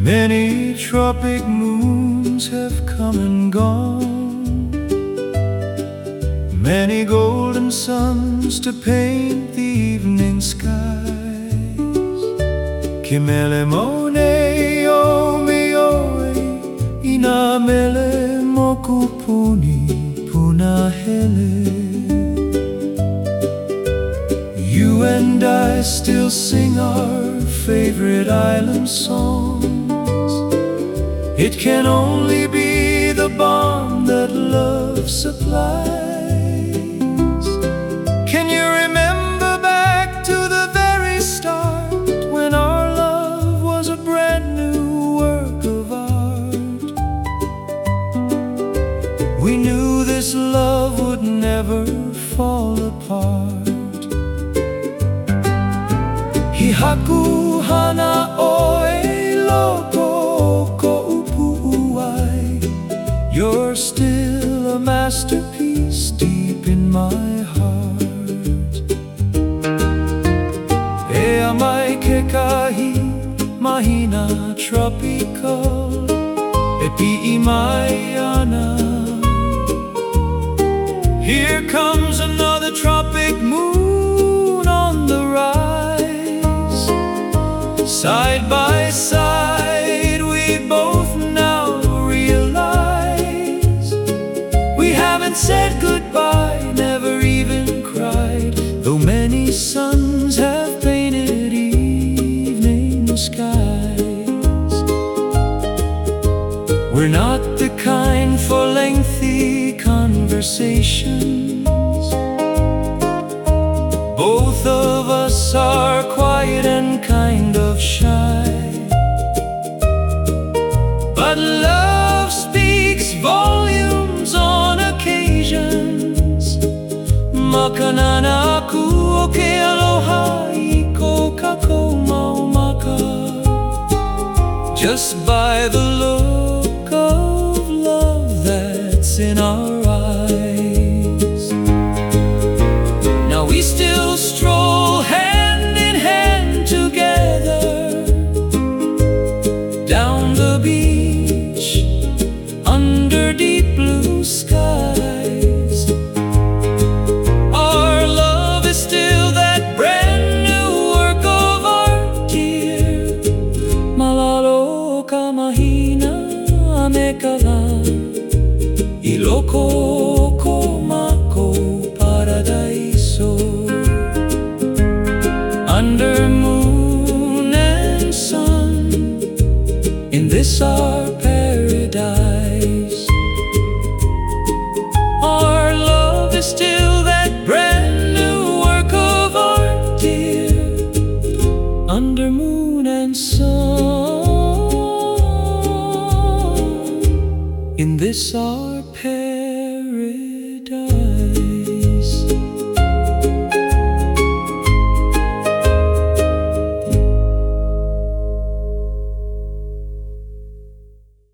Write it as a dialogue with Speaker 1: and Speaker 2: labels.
Speaker 1: Many tropic moons have come and gone, many golden suns to paint the evening skies. Kimele mone omi oe, ina mele mokupuni punahele. You and I still sing our favorite island songs. It can only be the bond that love supplies. Can you remember back to the very start, when our love was a brand new work of art? We knew this love would never fall apart. Hihaku hana oe loko ko upu'uai. You're still a masterpiece deep in my heart. Ea mai ke kahi mahina tropical, e pi'i mai ana. Here comes another tropic moon on the rise. Side by side we both now realize we haven't said goodbye, never even cried, though many suns have painted evening skies. We're not the kind for lengthy conversations. Both of us are quiet and kind of shy, but love speaks volumes on occasions. Makanana aku o ke aloha I ko kako maumaka. Just by the look of love that's in our eyes. Now we still stroll hand in hand together down the beach under deep blue skies. Our love is still that brand new work of art, dear. Malalo ka mahina me kala, iloko ko mako paradiso. Under moon and sun, in this our paradise. Our love is still that brand new work of art, dear. Under moon and sun, in this our